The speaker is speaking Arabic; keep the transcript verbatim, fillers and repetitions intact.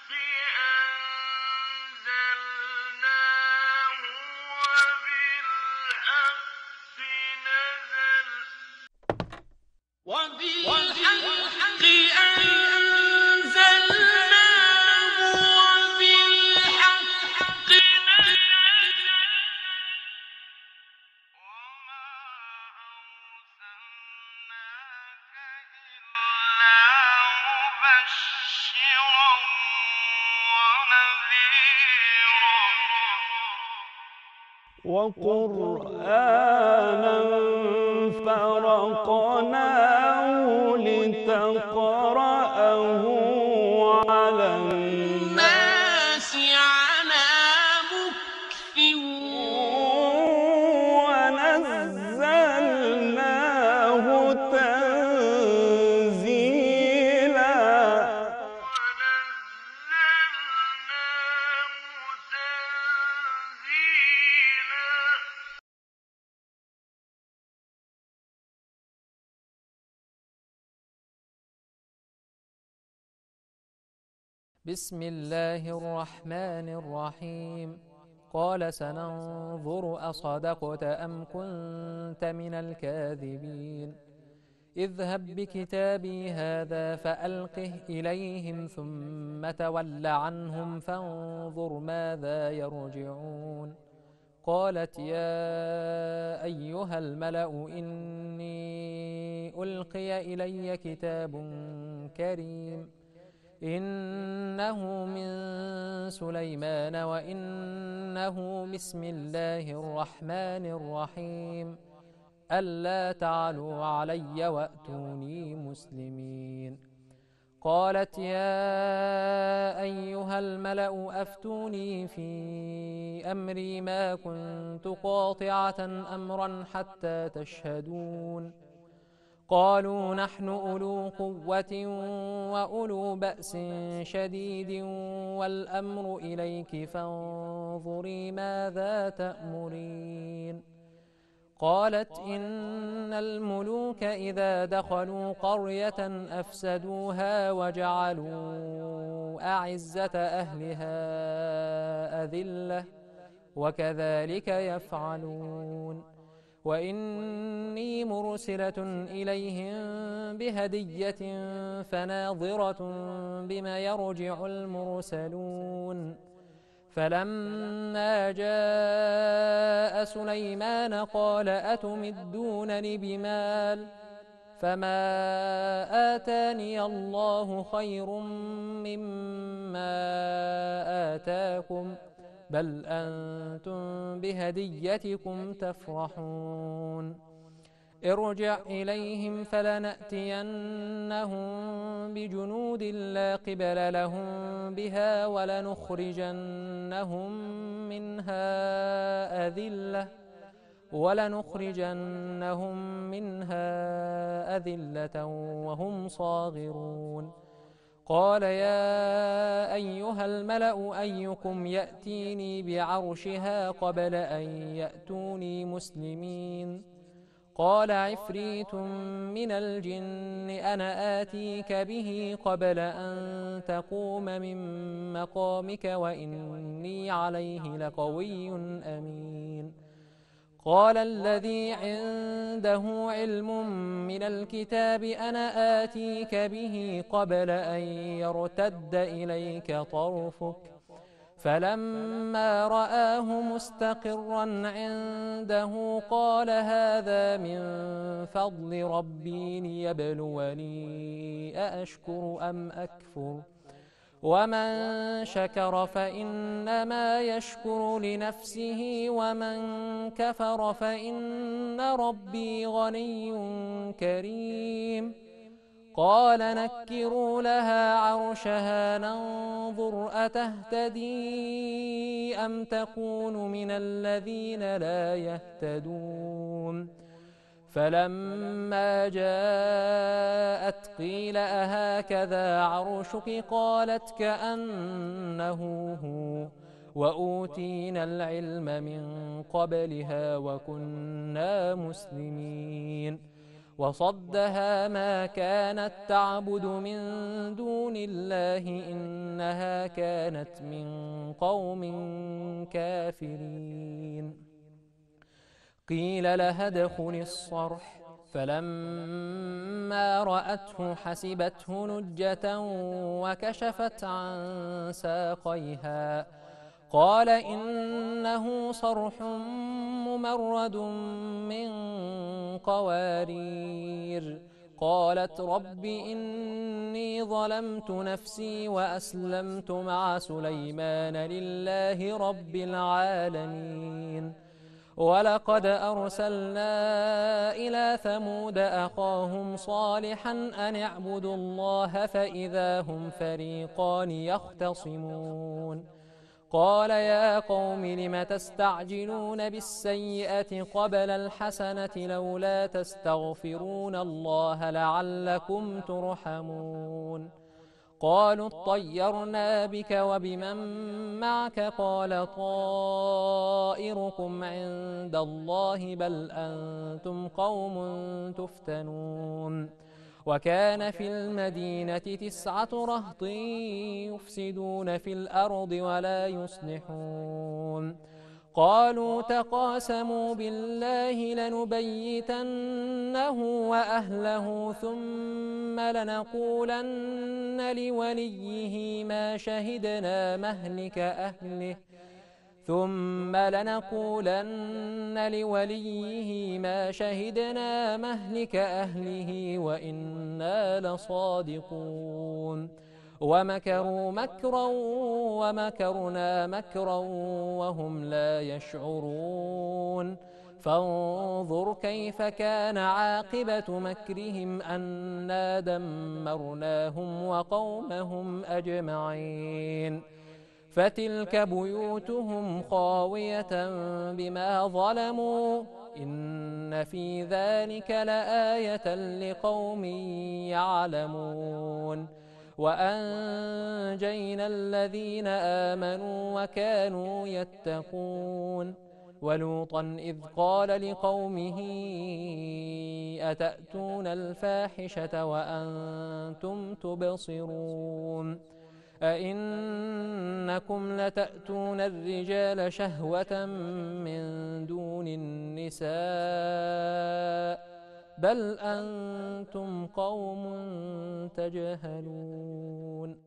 أنزلناه وبالحق نزل وبالحق أنزلناه وبالحق نزل وما أرسلناك إلا مبشرا ونذيرا وقرآنا فرقناه لتقرأه على الناس على مكث ونزلناه تنزيلا ونزلناه تنزيلا بسم الله الرحمن الرحيم. قال سننظر أصدقت أم كنت من الكاذبين. اذهب بكتابي هذا فألقه إليهم ثم تول عنهم فانظر ماذا يرجعون. قالت يا أيها الملأ إني ألقي إلي كتاب كريم إنه من سليمان وإنه بسم الله الرحمن الرحيم ألا تعلوا علي وأتوني مسلمين. قالت يا أيها الملأ أفتوني في أمري ما كنت قاطعة أمرا حتى تشهدون. قالوا نحن أولو قوة وأولو بأس شديد والأمر إليك فانظري ماذا تأمرين. قالت إن الملوك إذا دخلوا قرية أفسدوها وجعلوا أعزة أهلها أذلة وكذلك يفعلون. وإني مرسلة إليهم بهدية فناظرة بما يرجع المرسلون. فلما جاء سليمان قال أتمدونني بمال فما آتاني الله خير مما آتاكم بل أنتم بهديتكم تفرحون. ارجع إليهم فلنأتينهم بجنود لا قبل لهم بها ولنخرجنهم منها أذلة ولنخرجنهم منها أذلة وهم صاغرون. قال يا أيها الملأ أيكم يأتيني بعرشها قبل أن يأتوني مسلمين. قال عفريت من الجن أنا آتيك به قبل أن تقوم من مقامك وإني عليه لقوي أمين. قال الذي عنده علم من الكتاب أنا آتيك به قبل أن يرتد إليك طرفك فلما رآه مستقرا عنده قال هذا من فضل ربي ليبلوني أأشكر أم أكفر ومن شكر فإنما يشكر لنفسه ومن كفر فإن ربي غني كريم. قال نكروا لها عرشها ننظر أتهتدي أم تكون من الذين لا يهتدون. فلما جاءت قيل أهكذا عرشك قالت كأنه هو وأوتينا العلم من قبلها وكنا مسلمين. وصدها ما كانت تعبد من دون الله إن إنها كانت من قوم كافرين. قيل لها ادخل الصرح فلما رأته حسبته لجة وكشفت عن ساقيها قال إنه صرح ممرد من قوارير. قالت رب إني ظلمت نفسي وأسلمت مع سليمان لله رب العالمين. ولقد أرسلنا إلى ثمود أخاهم صالحا أن اعبدوا الله فإذا هم فريقان يختصمون. قال يا قوم لم تستعجلون بالسيئة قبل الحسنة لولا تستغفرون الله لعلكم ترحمون. قالوا اطيرنا بك وبمن معك قال طائركم عند الله بل أنتم قوم تفتنون. وكان في المدينة تسعة رهط يفسدون في الأرض ولا يصلحون. قالوا تقاسموا بالله لنبيتنه وأهله ثم لنقولن لوليه ما شهدنا مهلك أهله ثم لنقولن لوليه ما شهدنا مهلك أهله وإنا لصادقون. ومكروا مكرا ومكرنا مكرا وهم لا يشعرون. فانظر كيف كان عاقبة مكرهم أنا دمرناهم وقومهم أجمعين. فتلك بيوتهم خاوية بما ظلموا إن في ذلك لآية لقوم يعلمون. وأنجينا الذين آمنوا وكانوا يتقون. ولوطا إذ قال لقومه أتأتون الفاحشة وأنتم تبصرون أئنكم لتأتون الرجال شهوة من دون النساء بل أنتم قوم تجهلون.